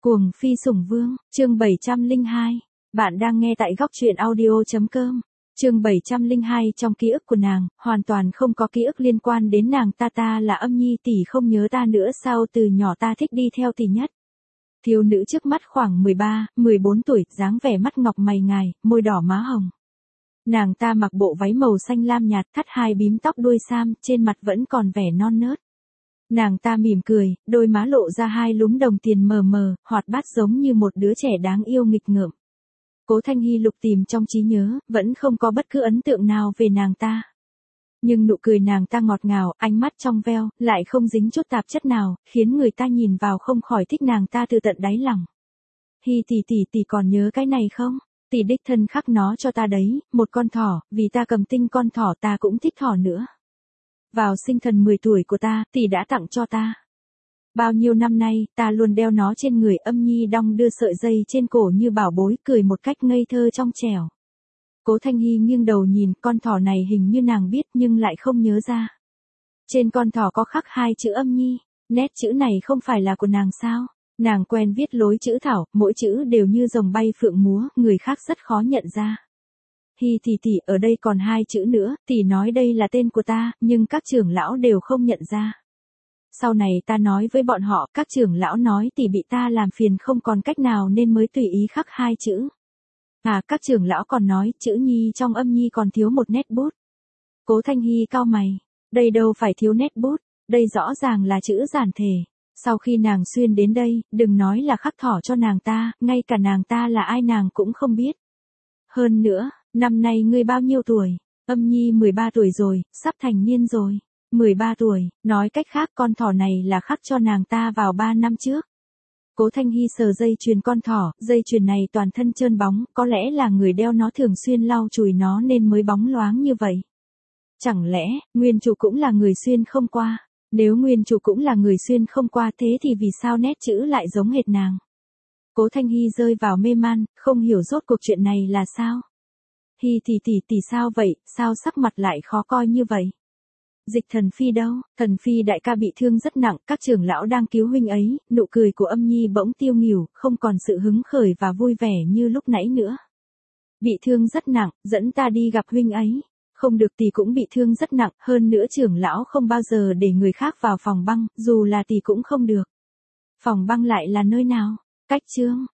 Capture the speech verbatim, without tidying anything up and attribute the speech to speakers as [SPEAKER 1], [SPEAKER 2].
[SPEAKER 1] Cuồng phi sủng vương, chương bảy trăm lẻ hai. Bạn đang nghe tại góc truyện audio.com. Chương bảy trăm lẻ hai. Trong ký ức của nàng, hoàn toàn không có ký ức liên quan đến nàng ta. Ta là Âm Nhi tỷ, không nhớ ta nữa sao? Từ nhỏ ta thích đi theo tỷ nhất. Thiếu nữ trước mắt khoảng mười ba, mười bốn tuổi, dáng vẻ mắt ngọc mày ngài, môi đỏ má hồng. Nàng ta mặc bộ váy màu xanh lam nhạt, thắt hai bím tóc đuôi sam, trên mặt vẫn còn vẻ non nớt. Nàng ta mỉm cười, đôi má lộ ra hai lúm đồng tiền mờ mờ, hoạt bát giống như một đứa trẻ đáng yêu nghịch ngợm. Cố Thanh Hi lục tìm trong trí nhớ, vẫn không có bất cứ ấn tượng nào về nàng ta. Nhưng nụ cười nàng ta ngọt ngào, ánh mắt trong veo, lại không dính chút tạp chất nào, khiến người ta nhìn vào không khỏi thích nàng ta từ tận đáy lòng. Hi tỷ tỷ tỷ còn nhớ cái này không? Tỷ đích thân khắc nó cho ta đấy, một con thỏ, vì ta cầm tinh con thỏ ta cũng thích thỏ nữa. Vào sinh thần mười tuổi của ta, tỷ đã tặng cho ta. Bao nhiêu năm nay, ta luôn đeo nó trên người. Âm Nhi đong đưa sợi dây trên cổ như bảo bối, cười một cách ngây thơ trong trẻo. Cố Thanh Hi nghiêng đầu nhìn, con thỏ này hình như nàng biết nhưng lại không nhớ ra. Trên con thỏ có khắc hai chữ Âm Nhi, nét chữ này không phải là của nàng sao? Nàng quen viết lối chữ thảo, mỗi chữ đều như rồng bay phượng múa, người khác rất khó nhận ra. Hi tỷ tỷ, ở đây còn hai chữ nữa, tỷ nói đây là tên của ta, nhưng các trưởng lão đều không nhận ra. Sau này ta nói với bọn họ, các trưởng lão nói tỷ bị ta làm phiền không còn cách nào nên mới tùy ý khắc hai chữ. À, các trưởng lão còn nói, chữ Nhi trong Âm Nhi còn thiếu một nét bút. Cố Thanh Hi cau mày, đây đâu phải thiếu nét bút, đây rõ ràng là chữ giản thể. Sau khi nàng xuyên đến đây, đừng nói là khắc thỏ cho nàng ta, ngay cả nàng ta là ai nàng cũng không biết. Hơn nữa, năm nay ngươi bao nhiêu tuổi? Âm Nhi mười ba tuổi rồi, sắp thành niên rồi. mười ba tuổi, nói cách khác con thỏ này là khắc cho nàng ta vào ba năm trước. Cố Thanh Hi sờ dây chuyền con thỏ, dây chuyền này toàn thân trơn bóng, có lẽ là người đeo nó thường xuyên lau chùi nó nên mới bóng loáng như vậy. Chẳng lẽ, nguyên chủ cũng là người xuyên không qua? Nếu nguyên chủ cũng là người xuyên không qua thế thì vì sao nét chữ lại giống hệt nàng? Cố Thanh Hi rơi vào mê man, không hiểu rốt cuộc chuyện này là sao. Hi tỷ tỷ tỷ sao vậy, sao sắc mặt lại khó coi như vậy? Dịch Thần Phi đâu? Thần Phi đại ca bị thương rất nặng, các trưởng lão đang cứu huynh ấy. Nụ cười của Âm Nhi bỗng tiêu nghỉu, không còn sự hứng khởi và vui vẻ như lúc nãy nữa. Bị thương rất nặng, dẫn ta đi gặp huynh ấy. Không được, tỷ cũng bị thương rất nặng, hơn nữa trưởng lão không bao giờ để người khác vào phòng băng, dù là tỷ cũng không được. Phòng băng lại là nơi nào? Cách chương,